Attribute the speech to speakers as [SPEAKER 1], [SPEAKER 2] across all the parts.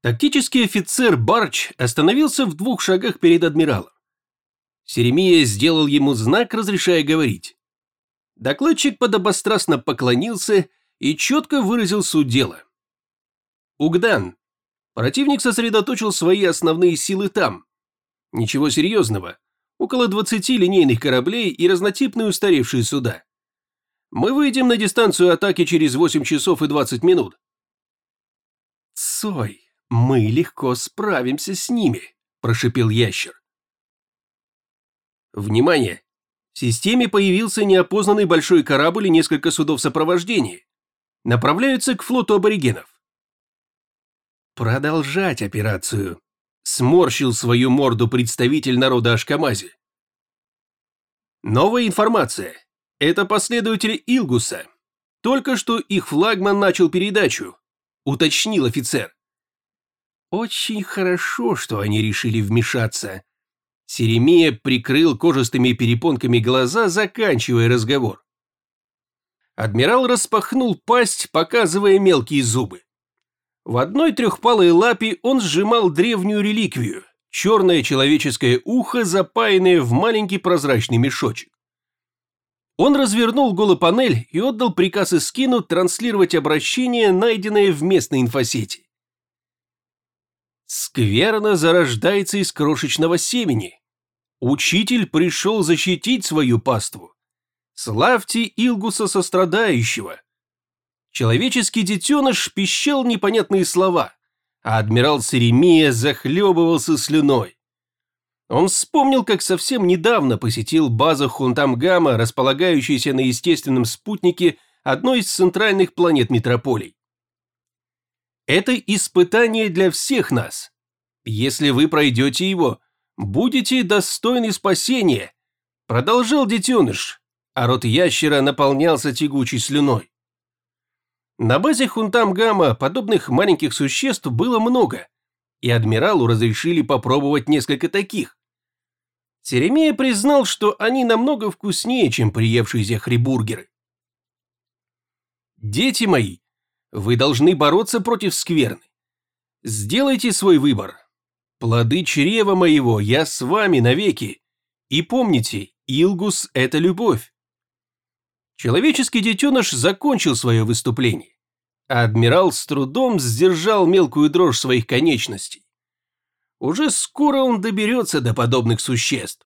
[SPEAKER 1] Тактический офицер Барч остановился в 2 шагах перед адмиралом. Серемия сделал ему знак, разрешая говорить. Докладчик подобострастно поклонился и четко выразил суть дела. Угдан. Противник сосредоточил свои основные силы там. Ничего серьезного. Около 20 линейных кораблей и разнотипные устаревшие суда. Мы выйдем на дистанцию атаки через 8 часов и 20 минут. Цой. «Мы легко справимся с ними», – прошипел ящер. Внимание! В системе появился неопознанный большой корабль и несколько судов сопровождения. Направляются к флоту аборигенов. Продолжать операцию. Сморщил свою морду представитель народа Ашкамази. Новая информация. Это последователи Илгуса. Только что их флагман начал передачу, уточнил офицер. Очень хорошо, что они решили вмешаться. Серемия прикрыл кожистыми перепонками глаза, заканчивая разговор. Адмирал распахнул пасть, показывая мелкие зубы. В одной трехпалой лапе он сжимал древнюю реликвию – черное человеческое ухо, запаянное в маленький прозрачный мешочек. Он развернул голопанель и отдал приказ Искину транслировать обращение, найденное в местной инфосети. Скверна зарождается из крошечного семени. Учитель пришел защитить свою паству. Славьте Илгуса Сострадающего. Человеческий детеныш пищал непонятные слова, а адмирал Серемия захлебывался слюной. Он вспомнил, как совсем недавно посетил базу Хунтамгама, располагающуюся на естественном спутнике одной из центральных планет метрополий. Это испытание для всех нас. Если вы пройдете его, будете достойны спасения, продолжал детеныш, а рот ящера наполнялся тягучей слюной. На базе Хунтамгама подобных маленьких существ было много, и адмиралу разрешили попробовать несколько таких. Серемия признал, что они намного вкуснее, чем приевшиеся хрибургеры. Дети мои, вы должны бороться против скверны. Сделайте свой выбор. Плоды чрева моего, я с вами навеки. И помните, Илгус – это любовь. Человеческий детеныш закончил свое выступление, а адмирал с трудом сдержал мелкую дрожь своих конечностей. Уже скоро он доберется до подобных существ.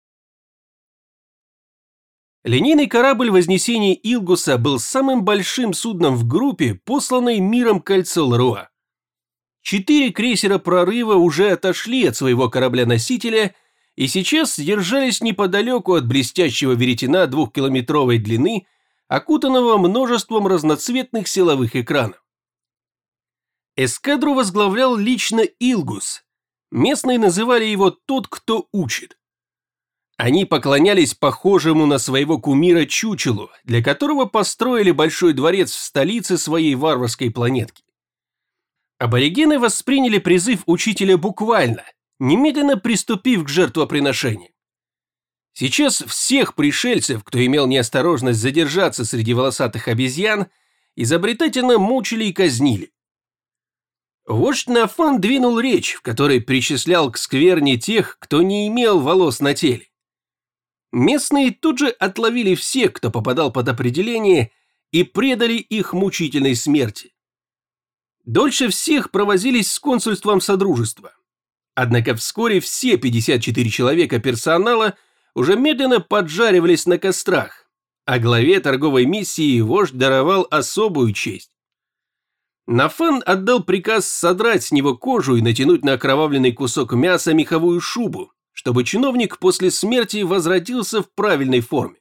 [SPEAKER 1] Линейный корабль Вознесения Илгуса был самым большим судном в группе, посланной миром Кольцо Ларуа. 4 крейсера прорыва уже отошли от своего корабля-носителя и сейчас держались неподалеку от блестящего веретена 2-километровой длины, окутанного множеством разноцветных силовых экранов. Эскадру возглавлял лично Илгус. Местные называли его «тот, кто учит». Они поклонялись похожему на своего кумира чучелу, для которого построили большой дворец в столице своей варварской планетки. Аборигены восприняли призыв учителя буквально, немедленно приступив к жертвоприношению. Сейчас всех пришельцев, кто имел неосторожность задержаться среди волосатых обезьян, изобретательно мучили и казнили. Вождь Нафан двинул речь, в которой причислял к скверне тех, кто не имел волос на теле. Местные тут же отловили всех, кто попадал под определение, и предали их мучительной смерти. Дольше всех провозились с консульством Содружества. Однако вскоре все 54 человека персонала уже медленно поджаривались на кострах, а главе торговой миссии вождь даровал особую честь. Нафан отдал приказ содрать с него кожу и натянуть на окровавленный кусок мяса меховую шубу, чтобы чиновник после смерти возродился в правильной форме.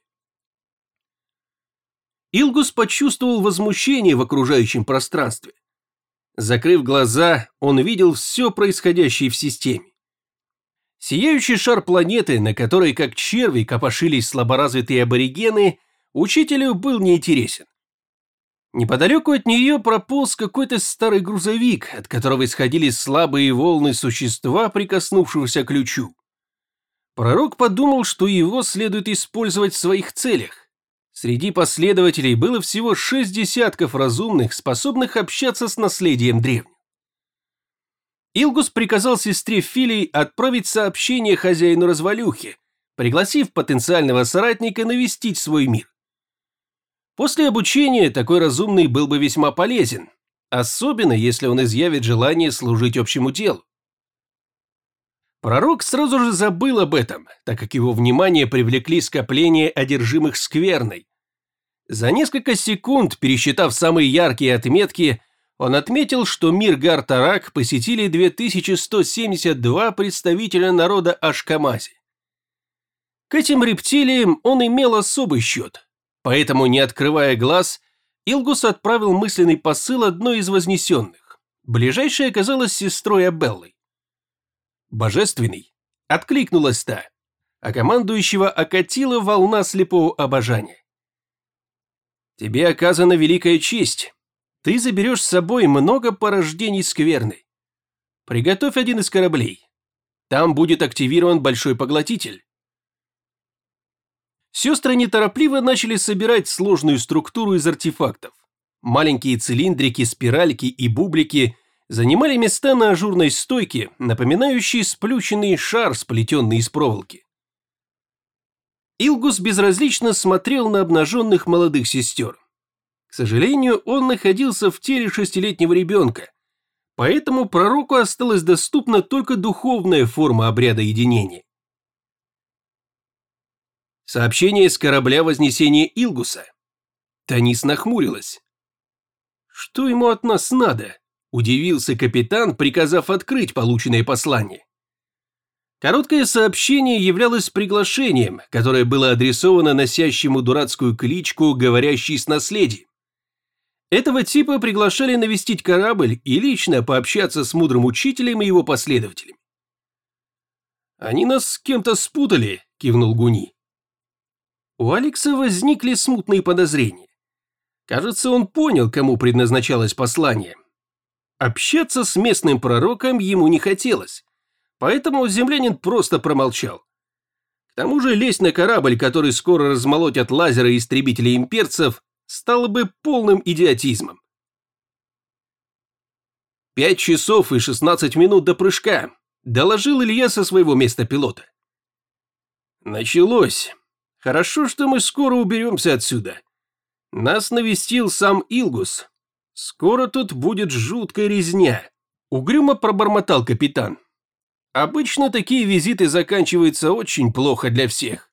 [SPEAKER 1] Илгус почувствовал возмущение в окружающем пространстве. Закрыв глаза, он видел все происходящее в системе. Сияющий шар планеты, на которой как черви копошились слаборазвитые аборигены, учителю был неинтересен. Неподалеку от нее прополз какой-то старый грузовик, от которого исходили слабые волны существа, прикоснувшегося к ключу. Пророк подумал, что его следует использовать в своих целях. Среди последователей было всего 6 десятков разумных, способных общаться с наследием древних. Илгус приказал сестре Филей отправить сообщение хозяину развалюхи, пригласив потенциального соратника навестить свой мир. После обучения такой разумный был бы весьма полезен, особенно если он изъявит желание служить общему делу. Пророк сразу же забыл об этом, так как его внимание привлекли скопления одержимых скверной. За несколько секунд, пересчитав самые яркие отметки, он отметил, что мир Гар-Тарак посетили 2172 представителя народа Ашкамази. К этим рептилиям он имел особый счет, поэтому, не открывая глаз, Илгус отправил мысленный посыл одной из вознесенных. Ближайшей оказалась сестрой Абеллой. «Божественный», — откликнулась та, а командующего окатила волна слепого обожания. «Тебе оказана великая честь. Ты заберешь с собой много порождений скверны. Приготовь один из кораблей. Там будет активирован большой поглотитель». Сестры неторопливо начали собирать сложную структуру из артефактов. Маленькие цилиндрики, спиральки и бублики занимали места на ажурной стойке, напоминающей сплющенный шар, сплетенный из проволоки. Илгус безразлично смотрел на обнаженных молодых сестер. К сожалению, он находился в теле 6-летнего ребенка, поэтому пророку осталась доступна только духовная форма обряда единения. Сообщение с корабля Вознесения Илгуса. Танис нахмурилась. «Что ему от нас надо?» – удивился капитан, приказав открыть полученное послание. Короткое сообщение являлось приглашением, которое было адресовано носящему дурацкую кличку «Говорящий с наследием». Этого типа приглашали навестить корабль и лично пообщаться с мудрым учителем и его последователями. «Они нас с кем-то спутали», – кивнул Гуни. У Алекса возникли смутные подозрения. Кажется, он понял, кому предназначалось послание. Общаться с местным пророком ему не хотелось, поэтому землянин просто промолчал. К тому же лезть на корабль, который скоро размолотят лазеры истребителей имперцев, стало бы полным идиотизмом. 5 часов и 16 минут до прыжка, доложил Илья со своего места пилота. Началось. Хорошо, что мы скоро уберемся отсюда. Нас навестил сам Илгус. Скоро тут будет жуткая резня. Угрюмо пробормотал капитан. Обычно такие визиты заканчиваются очень плохо для всех.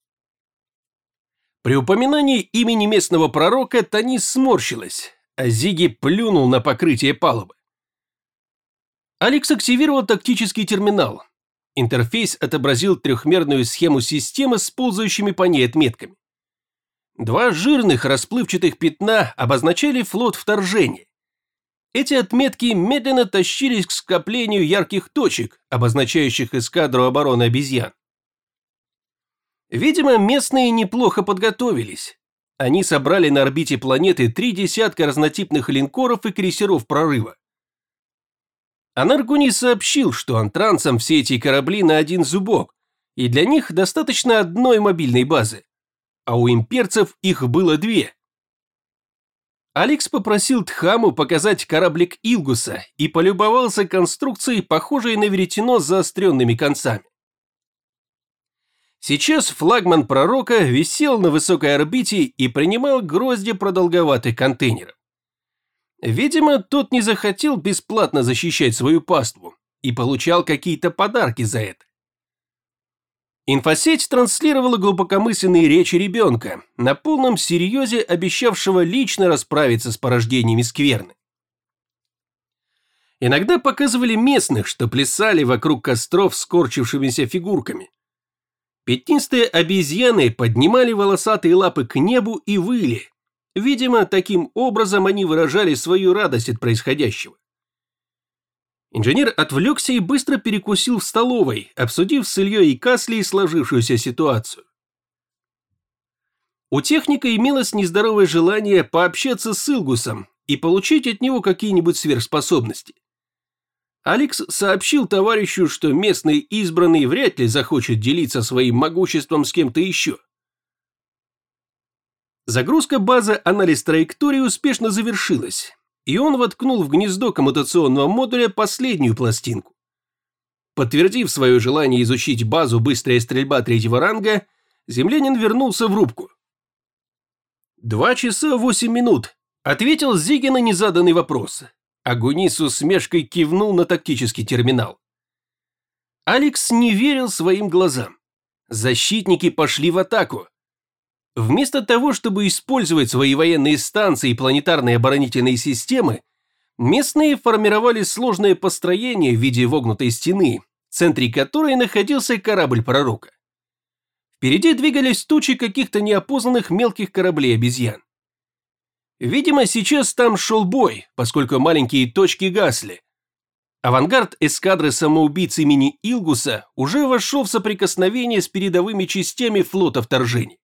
[SPEAKER 1] При упоминании имени местного пророка Танис сморщилась, а Зиги плюнул на покрытие палубы. Алекс активировал тактический терминал. Интерфейс отобразил трехмерную схему системы с ползающими по ней отметками. 2 жирных расплывчатых пятна обозначали флот вторжения. Эти отметки медленно тащились к скоплению ярких точек, обозначающих эскадру обороны обезьян. Видимо, местные неплохо подготовились. Они собрали на орбите планеты 3 десятка разнотипных линкоров и крейсеров прорыва. Анаргуни сообщил, что антранцам все эти корабли на один зубок, и для них достаточно одной мобильной базы, а у имперцев их было 2. Алекс попросил Тхаму показать кораблик Илгуса и полюбовался конструкцией, похожей на веретено с заостренными концами. Сейчас флагман пророка висел на высокой орбите и принимал грозди продолговатых контейнеров. Видимо, тот не захотел бесплатно защищать свою паству и получал какие-то подарки за это. Инфосеть транслировала глубокомысленные речи ребенка, на полном серьезе обещавшего лично расправиться с порождениями скверны. Иногда показывали местных, что плясали вокруг костров скорчившимися фигурками. Пятнистые обезьяны поднимали волосатые лапы к небу и выли. Видимо, таким образом они выражали свою радость от происходящего. Инженер отвлекся и быстро перекусил в столовой, обсудив с Ильей и Касли сложившуюся ситуацию. У техника имелось нездоровое желание пообщаться с Илгусом и получить от него какие-нибудь сверхспособности. Алекс сообщил товарищу, что местный избранный вряд ли захочет делиться своим могуществом с кем-то еще. Загрузка базы «Анализ траектории» успешно завершилась, и он воткнул в гнездо коммутационного модуля последнюю пластинку. Подтвердив свое желание изучить базу «Быстрая стрельба» 3-го ранга, землянин вернулся в рубку. 2 часа 8 минут, ответил Зиги на незаданный вопрос. Агуни с усмешкой кивнул на тактический терминал. Алекс не верил своим глазам. Защитники пошли в атаку. Вместо того, чтобы использовать свои военные станции и планетарные оборонительные системы, местные формировали сложное построение в виде вогнутой стены, в центре которой находился корабль пророка. Впереди двигались тучи каких-то неопознанных мелких кораблей-обезьян. Видимо, сейчас там шел бой, поскольку маленькие точки гасли. Авангард эскадры самоубийц имени Илгуса уже вошел в соприкосновение с передовыми частями флота вторжений.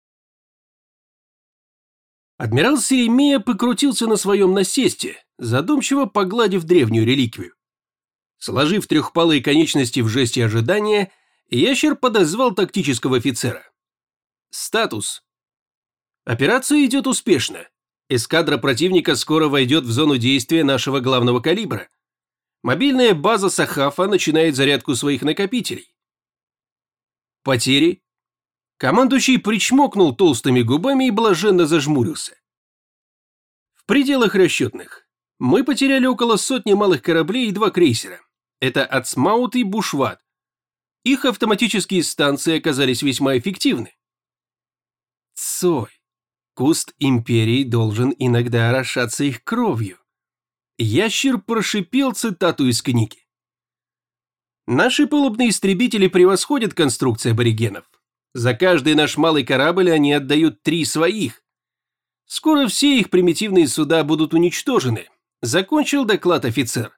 [SPEAKER 1] Адмирал Серемия покрутился на своем насесте, задумчиво погладив древнюю реликвию. Сложив трехпалые конечности в жесте ожидания, ящер подозвал тактического офицера. Статус. Операция идет успешно. Эскадра противника скоро войдет в зону действия нашего главного калибра. Мобильная база Сахафа начинает зарядку своих накопителей. Потери. Командующий причмокнул толстыми губами и блаженно зажмурился. В пределах расчетных. Мы потеряли около сотни малых кораблей и 2 крейсера. Это Ацмаут и Бушват. Их автоматические станции оказались весьма эффективны. Цой. Куст империи должен иногда орошаться их кровью. Ящер прошипел цитату из книги. Наши палубные истребители превосходят конструкции аборигенов. За каждый наш малый корабль они отдают 3 своих. Скоро все их примитивные суда будут уничтожены, закончил доклад офицер.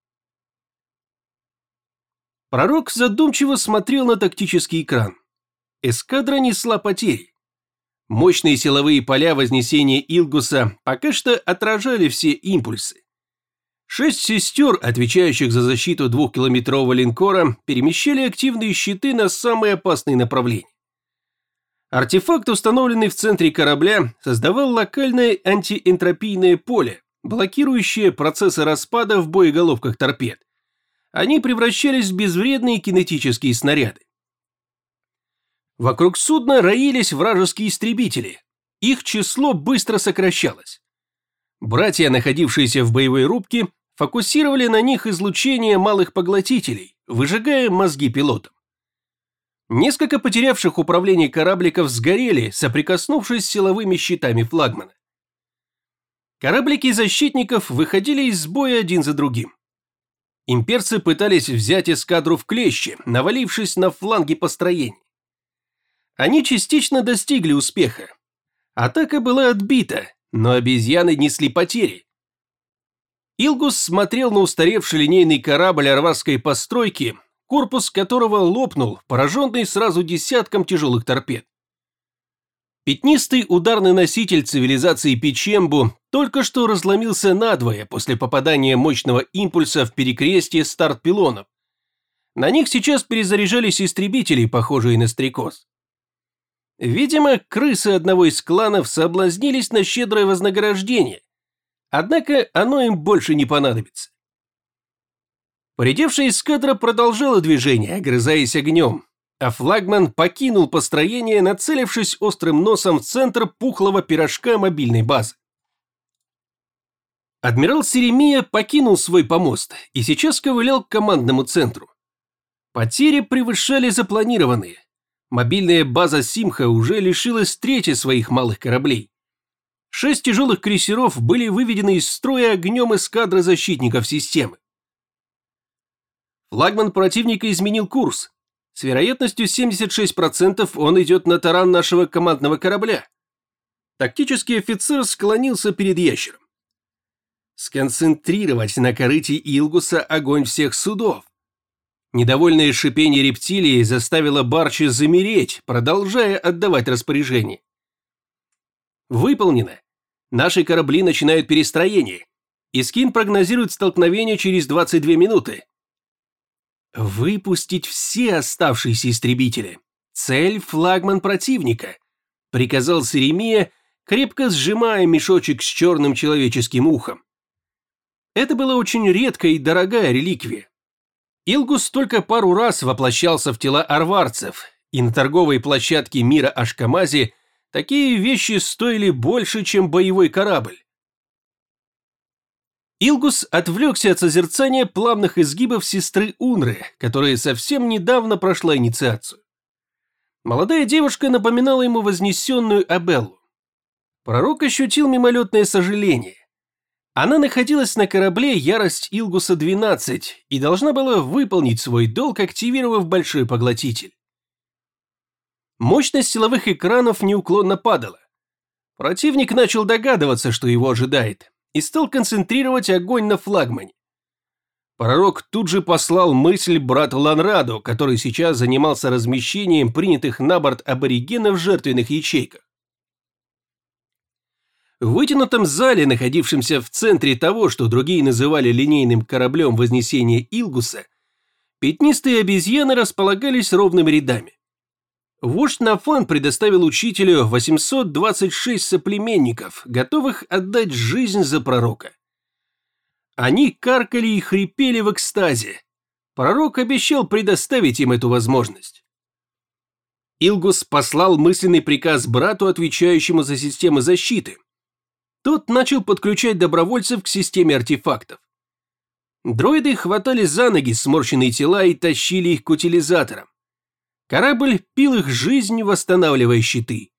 [SPEAKER 1] Пророк задумчиво смотрел на тактический экран. Эскадра несла потери. Мощные силовые поля вознесения Илгуса пока что отражали все импульсы. 6 сестер, отвечающих за защиту 2-километрового линкора, перемещали активные щиты на самые опасные направления. Артефакт, установленный в центре корабля, создавал локальное антиэнтропийное поле, блокирующее процессы распада в боеголовках торпед. Они превращались в безвредные кинетические снаряды. Вокруг судна роились вражеские истребители. Их число быстро сокращалось. Братья, находившиеся в боевой рубке, фокусировали на них излучение малых поглотителей, выжигая мозги пилотам. Несколько потерявших управление корабликов сгорели, соприкоснувшись с силовыми щитами флагмана. Кораблики защитников выходили из боя один за другим. Имперцы пытались взять эскадру в клещи, навалившись на фланги построений. Они частично достигли успеха. Атака была отбита, но обезьяны несли потери. Илгус смотрел на устаревший линейный корабль арварской постройки, корпус которого лопнул, пораженный сразу десятком тяжелых торпед. Пятнистый ударный носитель цивилизации Пичембу только что разломился надвое после попадания мощного импульса в перекрестие старт-пилонов. На них сейчас перезаряжались истребители, похожие на стрекоз. Видимо, крысы одного из кланов соблазнились на щедрое вознаграждение, однако оно им больше не понадобится. Поредевшая эскадра продолжала движение, огрызаясь огнем, а флагман покинул построение, нацелившись острым носом в центр пухлого пирожка мобильной базы. Адмирал Серемия покинул свой помост и сейчас ковылял к командному центру. Потери превышали запланированные. Мобильная база Симха уже лишилась трети своих малых кораблей. 6 тяжелых крейсеров были выведены из строя огнем эскадры защитников системы. Флагман противника изменил курс. С вероятностью 76% он идет на таран нашего командного корабля. Тактический офицер склонился перед ящером. Сконцентрировать на корыте Илгуса огонь всех судов. Недовольное шипение рептилии заставило Барчи замереть, продолжая отдавать распоряжение. Выполнено. Наши корабли начинают перестроение. Искин прогнозирует столкновение через 22 минуты. Выпустить все оставшиеся истребители. Цель – флагман противника, приказал Серемия, крепко сжимая мешочек с черным человеческим ухом. Это была очень редкая и дорогая реликвия. Илгус только пару раз воплощался в тела арварцев, и на торговой площадке мира Ашкамази такие вещи стоили больше, чем боевой корабль. Илгус отвлекся от созерцания плавных изгибов сестры Унры, которая совсем недавно прошла инициацию. Молодая девушка напоминала ему вознесенную Абеллу. Пророк ощутил мимолетное сожаление. Она находилась на корабле «Ярость Илгуса-12» и должна была выполнить свой долг, активировав большой поглотитель. Мощность силовых экранов неуклонно падала. Противник начал догадываться, что его ожидает, и стал концентрировать огонь на флагмане. Пророк тут же послал мысль брату Ланраду, который сейчас занимался размещением принятых на борт аборигенов в жертвенных ячейках. В вытянутом зале, находившемся в центре того, что другие называли линейным кораблем Вознесения Илгуса, пятнистые обезьяны располагались ровными рядами. Вождь Нафан предоставил учителю 826 соплеменников, готовых отдать жизнь за пророка. Они каркали и хрипели в экстазе. Пророк обещал предоставить им эту возможность. Илгус послал мысленный приказ брату, отвечающему за системы защиты. Тот начал подключать добровольцев к системе артефактов. Дроиды хватали за ноги сморщенные тела и тащили их к утилизаторам. Корабль пил их жизнь, восстанавливая щиты.